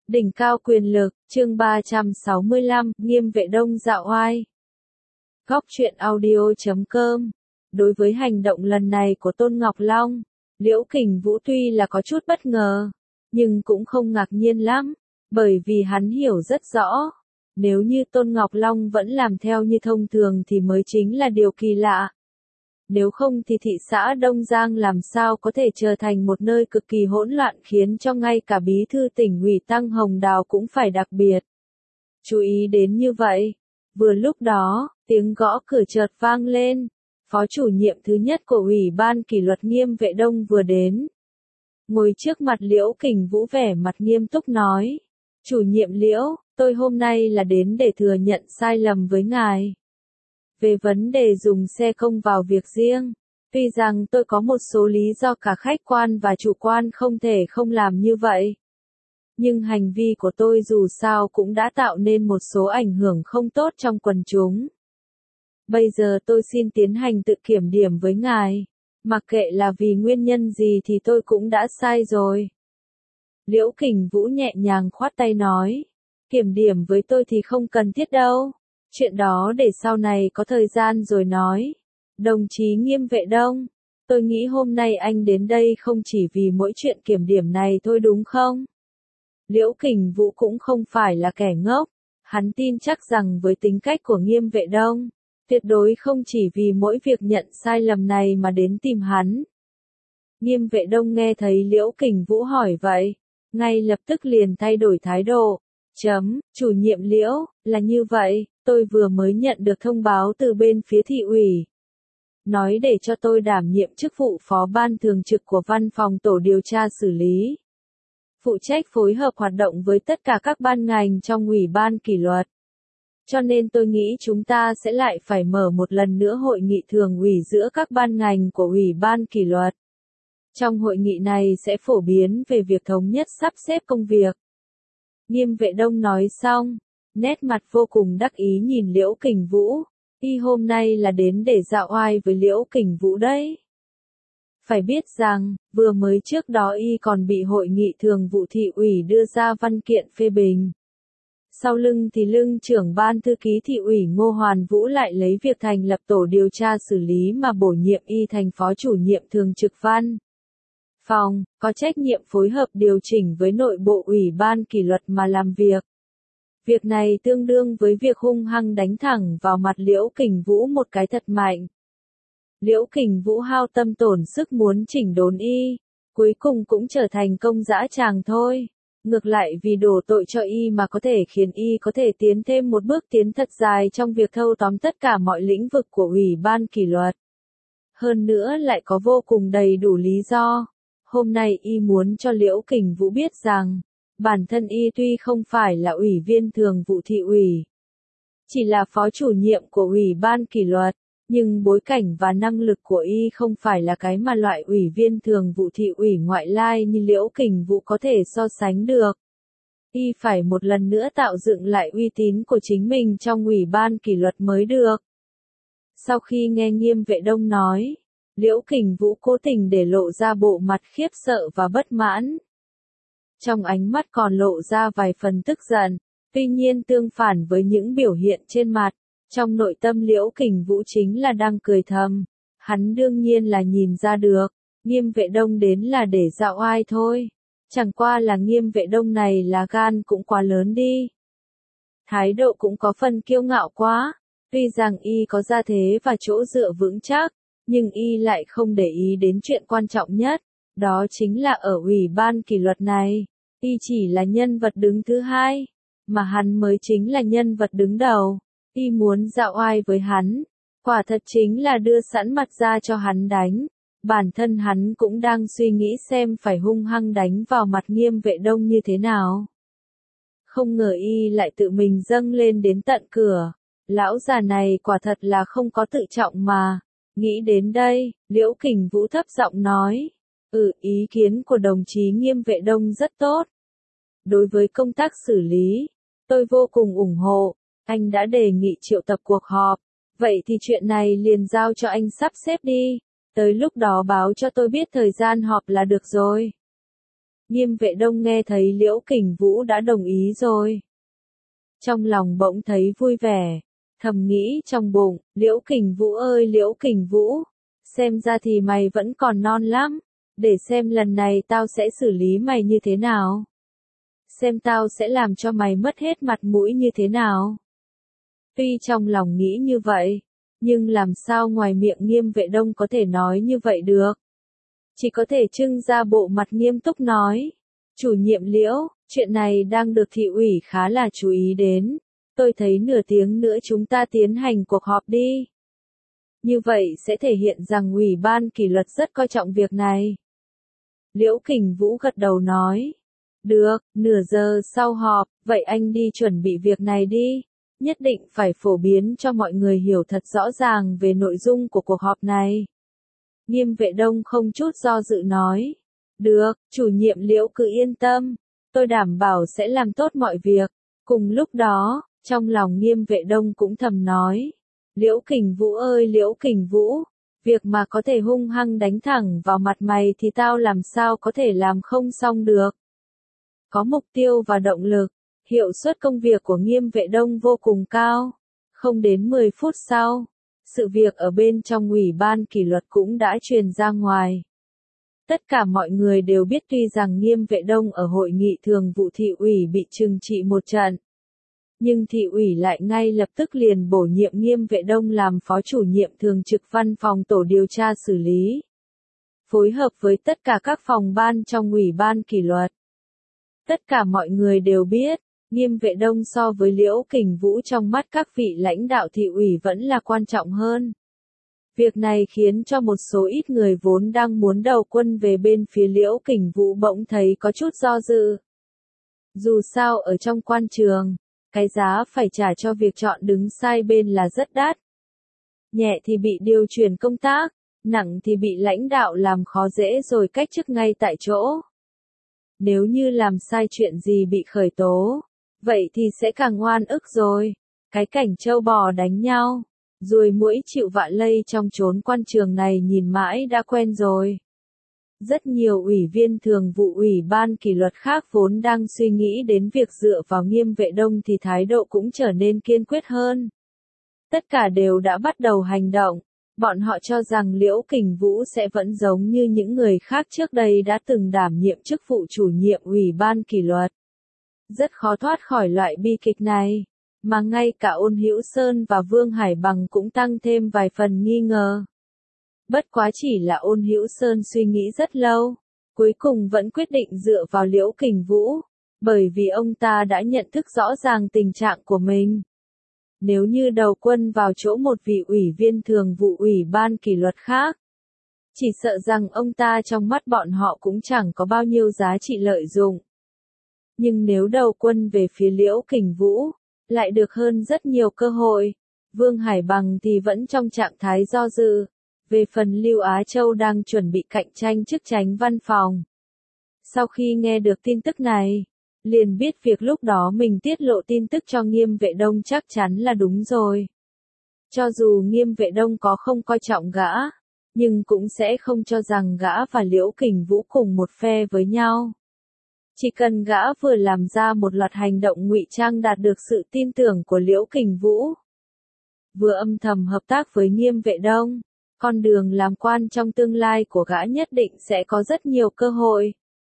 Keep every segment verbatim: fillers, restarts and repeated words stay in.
Đỉnh cao quyền lực, chương ba trăm sáu mươi lăm, Nghiêm Vệ Đông dạo oai. Góc truyện audio chấm com. Đối với hành động lần này của Tôn Ngọc Long, Liễu Kình Vũ tuy là có chút bất ngờ, nhưng cũng không ngạc nhiên lắm, bởi vì hắn hiểu rất rõ, nếu như Tôn Ngọc Long vẫn làm theo như thông thường thì mới chính là điều kỳ lạ. Nếu không thì thị xã Đông Giang làm sao có thể trở thành một nơi cực kỳ hỗn loạn khiến cho ngay cả bí thư tỉnh ủy Tăng Hồng Đào cũng phải đặc biệt chú ý đến như vậy. Vừa lúc đó, tiếng gõ cửa chợt vang lên, phó chủ nhiệm thứ nhất của Ủy ban kỷ luật Nghiêm Vệ Đông vừa đến. Ngồi trước mặt Liễu Kình Vũ vẻ mặt nghiêm túc nói, chủ nhiệm Liễu, tôi hôm nay là đến để thừa nhận sai lầm với ngài. Về vấn đề dùng xe công vào việc riêng, tuy rằng tôi có một số lý do cả khách quan và chủ quan không thể không làm như vậy. Nhưng hành vi của tôi dù sao cũng đã tạo nên một số ảnh hưởng không tốt trong quần chúng. Bây giờ tôi xin tiến hành tự kiểm điểm với ngài, mặc kệ là vì nguyên nhân gì thì tôi cũng đã sai rồi. Liễu Kình Vũ nhẹ nhàng khoát tay nói, kiểm điểm với tôi thì không cần thiết đâu. Chuyện đó để sau này có thời gian rồi nói. Đồng chí Nghiêm Vệ Đông, tôi nghĩ hôm nay anh đến đây không chỉ vì mỗi chuyện kiểm điểm này thôi đúng không? Liễu Kình Vũ cũng không phải là kẻ ngốc, hắn tin chắc rằng với tính cách của Nghiêm Vệ Đông, tuyệt đối không chỉ vì mỗi việc nhận sai lầm này mà đến tìm hắn. Nghiêm Vệ Đông nghe thấy Liễu Kình Vũ hỏi vậy, ngay lập tức liền thay đổi thái độ. Chấm, chủ nhiệm Liễu, là như vậy, tôi vừa mới nhận được thông báo từ bên phía thị ủy. Nói để cho tôi đảm nhiệm chức vụ phó ban thường trực của văn phòng tổ điều tra xử lý. Phụ trách phối hợp hoạt động với tất cả các ban ngành trong ủy ban kỷ luật. Cho nên tôi nghĩ chúng ta sẽ lại phải mở một lần nữa hội nghị thường ủy giữa các ban ngành của ủy ban kỷ luật. Trong hội nghị này sẽ phổ biến về việc thống nhất sắp xếp công việc. Nghiêm Vệ Đông nói xong, nét mặt vô cùng đắc ý nhìn Liễu Kình Vũ, y hôm nay là đến để dạo oai với Liễu Kình Vũ đấy. Phải biết rằng, vừa mới trước đó y còn bị hội nghị thường vụ thị ủy đưa ra văn kiện phê bình. Sau lưng thì lưng trưởng ban thư ký thị ủy Ngô Hoàn Vũ lại lấy việc thành lập tổ điều tra xử lý mà bổ nhiệm y thành phó chủ nhiệm thường trực văn phòng, có trách nhiệm phối hợp điều chỉnh với nội bộ ủy ban kỷ luật mà làm việc. Việc này tương đương với việc hung hăng đánh thẳng vào mặt Liễu Kình Vũ một cái thật mạnh. Liễu Kình Vũ hao tâm tổn sức muốn chỉnh đốn y, cuối cùng cũng trở thành công dã tràng thôi. Ngược lại vì đổ tội cho y mà có thể khiến y có thể tiến thêm một bước tiến thật dài trong việc thâu tóm tất cả mọi lĩnh vực của ủy ban kỷ luật. Hơn nữa lại có vô cùng đầy đủ lý do. Hôm nay y muốn cho Liễu Kình Vũ biết rằng, bản thân y tuy không phải là ủy viên thường vụ thị ủy, chỉ là phó chủ nhiệm của ủy ban kỷ luật, nhưng bối cảnh và năng lực của y không phải là cái mà loại ủy viên thường vụ thị ủy ngoại lai như Liễu Kình Vũ có thể so sánh được. Y phải một lần nữa tạo dựng lại uy tín của chính mình trong ủy ban kỷ luật mới được. Sau khi nghe Nghiêm Vệ Đông nói, Liễu Kình Vũ cố tình để lộ ra bộ mặt khiếp sợ và bất mãn. Trong ánh mắt còn lộ ra vài phần tức giận, tuy nhiên tương phản với những biểu hiện trên mặt, trong nội tâm Liễu Kình Vũ chính là đang cười thầm. Hắn đương nhiên là nhìn ra được, Nghiêm Vệ Đông đến là để dạo oai thôi. Chẳng qua là Nghiêm Vệ Đông này là gan cũng quá lớn đi. Thái độ cũng có phần kiêu ngạo quá, tuy rằng y có gia thế và chỗ dựa vững chắc, nhưng y lại không để ý đến chuyện quan trọng nhất, đó chính là ở ủy ban kỷ luật này, y chỉ là nhân vật đứng thứ hai, mà hắn mới chính là nhân vật đứng đầu. Y muốn dạo oai với hắn, quả thật chính là đưa sẵn mặt ra cho hắn đánh. Bản thân hắn cũng đang suy nghĩ xem phải hung hăng đánh vào mặt Nghiêm Vệ Đông như thế nào. Không ngờ y lại tự mình dâng lên đến tận cửa. Lão già này quả thật là không có tự trọng mà. Nghĩ đến đây, Liễu Kình Vũ thấp giọng nói, ừ, ý kiến của đồng chí Nghiêm Vệ Đông rất tốt. Đối với công tác xử lý, tôi vô cùng ủng hộ. Anh đã đề nghị triệu tập cuộc họp, vậy thì chuyện này liền giao cho anh sắp xếp đi, tới lúc đó báo cho tôi biết thời gian họp là được rồi. Nghiêm Vệ Đông nghe thấy Liễu Kình Vũ đã đồng ý rồi. Trong lòng bỗng thấy vui vẻ, thầm nghĩ trong bụng, Liễu Kình Vũ ơi Liễu Kình Vũ, xem ra thì mày vẫn còn non lắm, để xem lần này tao sẽ xử lý mày như thế nào. Xem tao sẽ làm cho mày mất hết mặt mũi như thế nào. Tuy trong lòng nghĩ như vậy, nhưng làm sao ngoài miệng Nghiêm Vệ Đông có thể nói như vậy được. Chỉ có thể trưng ra bộ mặt nghiêm túc nói. Chủ nhiệm Liễu, chuyện này đang được thị ủy khá là chú ý đến. Tôi thấy nửa tiếng nữa chúng ta tiến hành cuộc họp đi. Như vậy sẽ thể hiện rằng ủy ban kỷ luật rất coi trọng việc này. Liễu Kình Vũ gật đầu nói. Được, nửa giờ sau họp, vậy anh đi chuẩn bị việc này đi. Nhất định phải phổ biến cho mọi người hiểu thật rõ ràng về nội dung của cuộc họp này. Nghiêm Vệ Đông không chút do dự nói. Được, chủ nhiệm Liễu cứ yên tâm. Tôi đảm bảo sẽ làm tốt mọi việc. Cùng lúc đó, trong lòng Nghiêm Vệ Đông cũng thầm nói. Liễu Kình Vũ ơi Liễu Kình Vũ, việc mà có thể hung hăng đánh thẳng vào mặt mày thì tao làm sao có thể làm không xong được. Có mục tiêu và động lực, hiệu suất công việc của Nghiêm Vệ Đông vô cùng cao. Không đến mười phút sau, sự việc ở bên trong ủy ban kỷ luật cũng đã truyền ra ngoài. Tất cả mọi người đều biết tuy rằng Nghiêm Vệ Đông ở hội nghị thường vụ thị ủy bị trừng trị một trận. Nhưng thị ủy lại ngay lập tức liền bổ nhiệm Nghiêm Vệ Đông làm phó chủ nhiệm thường trực văn phòng tổ điều tra xử lý. Phối hợp với tất cả các phòng ban trong ủy ban kỷ luật. Tất cả mọi người đều biết, Nghiêm Vệ Đông so với Liễu Kình Vũ trong mắt các vị lãnh đạo thị ủy vẫn là quan trọng hơn. Việc này khiến cho một số ít người vốn đang muốn đầu quân về bên phía Liễu Kình Vũ bỗng thấy có chút do dự. Dù sao ở trong quan trường, cái giá phải trả cho việc chọn đứng sai bên là rất đắt. Nhẹ thì bị điều chuyển công tác, nặng thì bị lãnh đạo làm khó dễ rồi cách chức ngay tại chỗ. Nếu như làm sai chuyện gì bị khởi tố, vậy thì sẽ càng oan ức rồi. Cái cảnh trâu bò đánh nhau, ruồi muỗi chịu vạ lây trong chốn quan trường này nhìn mãi đã quen rồi. Rất nhiều ủy viên thường vụ ủy ban kỷ luật khác vốn đang suy nghĩ đến việc dựa vào Nghiêm Vệ Đông thì thái độ cũng trở nên kiên quyết hơn. Tất cả đều đã bắt đầu hành động. Bọn họ cho rằng Liễu Kình Vũ sẽ vẫn giống như những người khác trước đây đã từng đảm nhiệm chức vụ chủ nhiệm ủy ban kỷ luật. Rất khó thoát khỏi loại bi kịch này, mà ngay cả Ôn Hữu Sơn và Vương Hải Bằng cũng tăng thêm vài phần nghi ngờ. Bất quá chỉ là Ôn Hữu Sơn suy nghĩ rất lâu, cuối cùng vẫn quyết định dựa vào Liễu Kình Vũ, bởi vì ông ta đã nhận thức rõ ràng tình trạng của mình. Nếu như đầu quân vào chỗ một vị ủy viên thường vụ ủy ban kỷ luật khác, chỉ sợ rằng ông ta trong mắt bọn họ cũng chẳng có bao nhiêu giá trị lợi dụng. Nhưng nếu đầu quân về phía Liễu Kình Vũ, lại được hơn rất nhiều cơ hội. Vương Hải Bằng thì vẫn trong trạng thái do dự. Về phần Lưu Á Châu đang chuẩn bị cạnh tranh chức chánh văn phòng. Sau khi nghe được tin tức này, liền biết việc lúc đó mình tiết lộ tin tức cho Nghiêm Vệ Đông chắc chắn là đúng rồi. Cho dù Nghiêm Vệ Đông có không coi trọng gã, nhưng cũng sẽ không cho rằng gã và Liễu Kình Vũ cùng một phe với nhau. Chỉ cần gã vừa làm ra một loạt hành động ngụy trang đạt được sự tin tưởng của Liễu Kình Vũ, vừa âm thầm hợp tác với Nghiêm Vệ Đông, con đường làm quan trong tương lai của gã nhất định sẽ có rất nhiều cơ hội.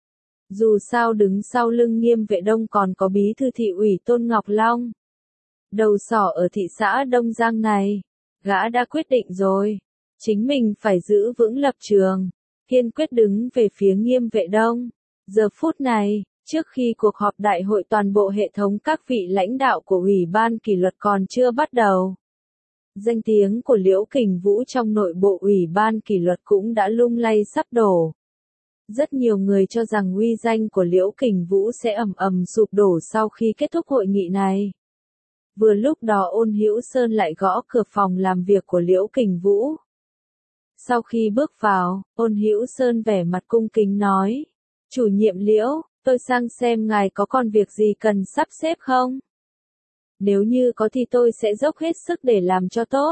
Dù sao đứng sau lưng Nghiêm Vệ Đông còn có bí thư thị ủy Tôn Ngọc Long. Đầu sỏ ở thị xã Đông Giang này, gã đã quyết định rồi. Chính mình phải giữ vững lập trường, kiên quyết đứng về phía Nghiêm Vệ Đông. Giờ phút này, trước khi cuộc họp đại hội toàn bộ hệ thống các vị lãnh đạo của ủy ban kỷ luật còn chưa bắt đầu, danh tiếng của Liễu Kình Vũ trong nội bộ ủy ban kỷ luật cũng đã lung lay sắp đổ. Rất nhiều người cho rằng uy danh của Liễu Kình Vũ sẽ ầm ầm sụp đổ sau khi kết thúc hội nghị này. Vừa lúc đó Ôn Hữu Sơn lại gõ cửa phòng làm việc của Liễu Kình Vũ. Sau khi bước vào, Ôn Hữu Sơn vẻ mặt cung kính nói, chủ nhiệm Liễu, tôi sang xem ngài có còn việc gì cần sắp xếp không? Nếu như có thì tôi sẽ dốc hết sức để làm cho tốt.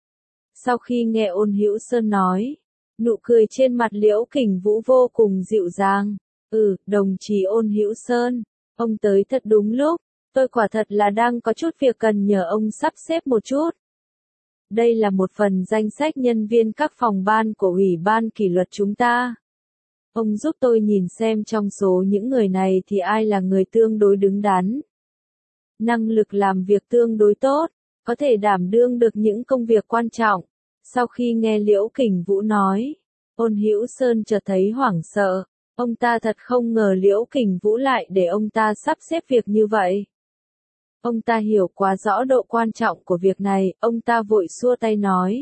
Sau khi nghe Ôn Hữu Sơn nói, nụ cười trên mặt Liễu Kình Vũ vô cùng dịu dàng. Ừ, đồng chí Ôn Hữu Sơn, ông tới thật đúng lúc, tôi quả thật là đang có chút việc cần nhờ ông sắp xếp một chút. Đây là một phần danh sách nhân viên các phòng ban của Ủy ban kỷ luật chúng ta. Ông giúp tôi nhìn xem trong số những người này thì ai là người tương đối đứng đắn. Năng lực làm việc tương đối tốt, có thể đảm đương được những công việc quan trọng. Sau khi nghe Liễu Kình Vũ nói, Ôn Hữu Sơn chợt thấy hoảng sợ. Ông ta thật không ngờ Liễu Kình Vũ lại để ông ta sắp xếp việc như vậy. Ông ta hiểu quá rõ độ quan trọng của việc này, ông ta vội xua tay nói.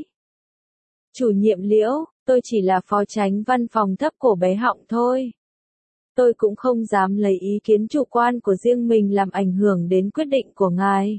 Chủ nhiệm Liễu, tôi chỉ là phó chánh văn phòng thấp cổ bé họng thôi. Tôi cũng không dám lấy ý kiến chủ quan của riêng mình làm ảnh hưởng đến quyết định của ngài.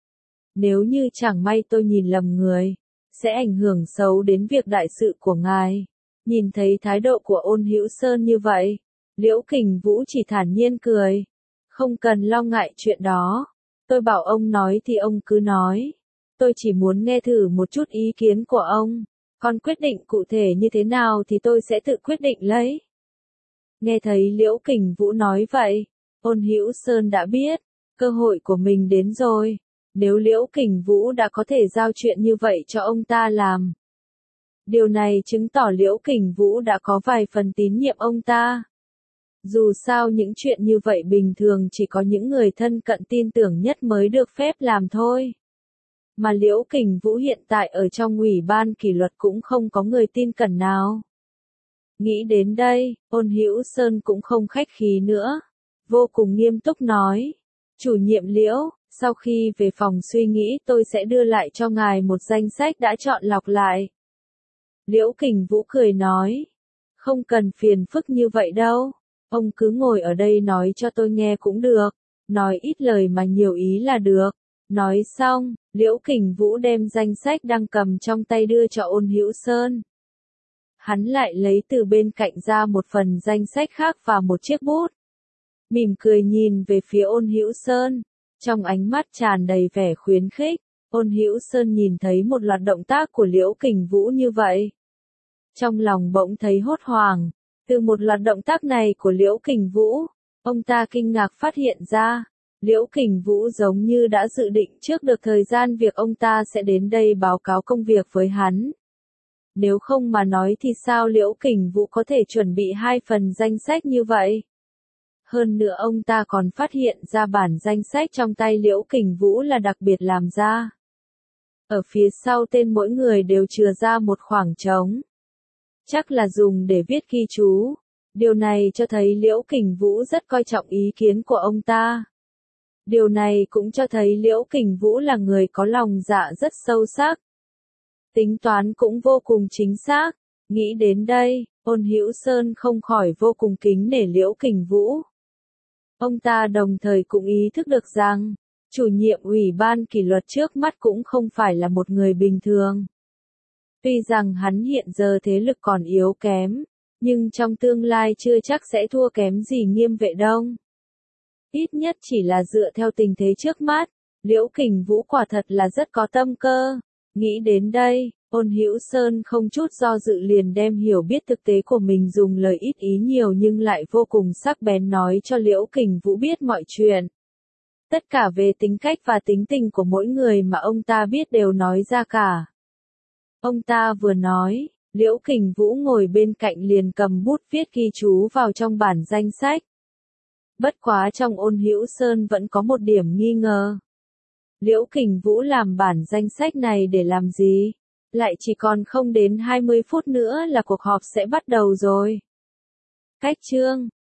Nếu như chẳng may tôi nhìn lầm người, sẽ ảnh hưởng xấu đến việc đại sự của ngài. Nhìn thấy thái độ của Ôn Hữu Sơn như vậy, Liễu Kình Vũ chỉ thản nhiên cười. Không cần lo ngại chuyện đó. Tôi bảo ông nói thì ông cứ nói. Tôi chỉ muốn nghe thử một chút ý kiến của ông. Còn quyết định cụ thể như thế nào thì tôi sẽ tự quyết định lấy. Nghe thấy Liễu Kình Vũ nói vậy, Ôn Hữu Sơn đã biết, cơ hội của mình đến rồi. Nếu Liễu Kình Vũ đã có thể giao chuyện như vậy cho ông ta làm. Điều này chứng tỏ Liễu Kình Vũ đã có vài phần tín nhiệm ông ta. Dù sao những chuyện như vậy bình thường chỉ có những người thân cận tin tưởng nhất mới được phép làm thôi. Mà Liễu Kình Vũ hiện tại ở trong Ủy ban kỷ luật cũng không có người tin cẩn nào. Nghĩ đến đây, Ôn Hữu Sơn cũng không khách khí nữa. Vô cùng nghiêm túc nói. Chủ nhiệm Liễu, sau khi về phòng suy nghĩ tôi sẽ đưa lại cho ngài một danh sách đã chọn lọc lại. Liễu Kình Vũ cười nói. Không cần phiền phức như vậy đâu. Ông cứ ngồi ở đây nói cho tôi nghe cũng được. Nói ít lời mà nhiều ý là được. Nói xong, Liễu Kình Vũ đem danh sách đang cầm trong tay đưa cho Ôn Hữu Sơn. Hắn lại lấy từ bên cạnh ra một phần danh sách khác và một chiếc bút. Mỉm cười nhìn về phía Ôn Hữu Sơn. Trong ánh mắt tràn đầy vẻ khuyến khích, Ôn Hữu Sơn nhìn thấy một loạt động tác của Liễu Kình Vũ như vậy. Trong lòng bỗng thấy hốt hoảng. Từ một loạt động tác này của Liễu Kình Vũ, ông ta kinh ngạc phát hiện ra, Liễu Kình Vũ giống như đã dự định trước được thời gian việc ông ta sẽ đến đây báo cáo công việc với hắn. Nếu không mà nói thì sao Liễu Kình Vũ có thể chuẩn bị hai phần danh sách như vậy? Hơn nữa ông ta còn phát hiện ra bản danh sách trong tay Liễu Kình Vũ là đặc biệt làm ra. Ở phía sau tên mỗi người đều chừa ra một khoảng trống. Chắc là dùng để viết ghi chú. Điều này cho thấy Liễu Kình Vũ rất coi trọng ý kiến của ông ta. Điều này cũng cho thấy Liễu Kình Vũ là người có lòng dạ rất sâu sắc. Tính toán cũng vô cùng chính xác. Nghĩ đến đây, Ôn Hữu Sơn không khỏi vô cùng kính nể Liễu Kình Vũ. Ông ta đồng thời cũng ý thức được rằng, chủ nhiệm Ủy ban kỷ luật trước mắt cũng không phải là một người bình thường. Tuy rằng hắn hiện giờ thế lực còn yếu kém, nhưng trong tương lai chưa chắc sẽ thua kém gì Nghiêm Vệ Đông. Ít nhất chỉ là dựa theo tình thế trước mắt, Liễu Kình Vũ quả thật là rất có tâm cơ. Nghĩ đến đây, Ôn Hữu Sơn không chút do dự liền đem hiểu biết thực tế của mình dùng lời ít ý nhiều nhưng lại vô cùng sắc bén nói cho Liễu Kình Vũ biết mọi chuyện. Tất cả về tính cách và tính tình của mỗi người mà ông ta biết đều nói ra cả. Ông ta vừa nói, Liễu Kình Vũ ngồi bên cạnh liền cầm bút viết ghi chú vào trong bản danh sách. Bất quá trong Ôn Hữu Sơn vẫn có một điểm nghi ngờ. Liễu Kình Vũ làm bản danh sách này để làm gì? Lại chỉ còn không đến hai mươi phút nữa là cuộc họp sẽ bắt đầu rồi. Cách chương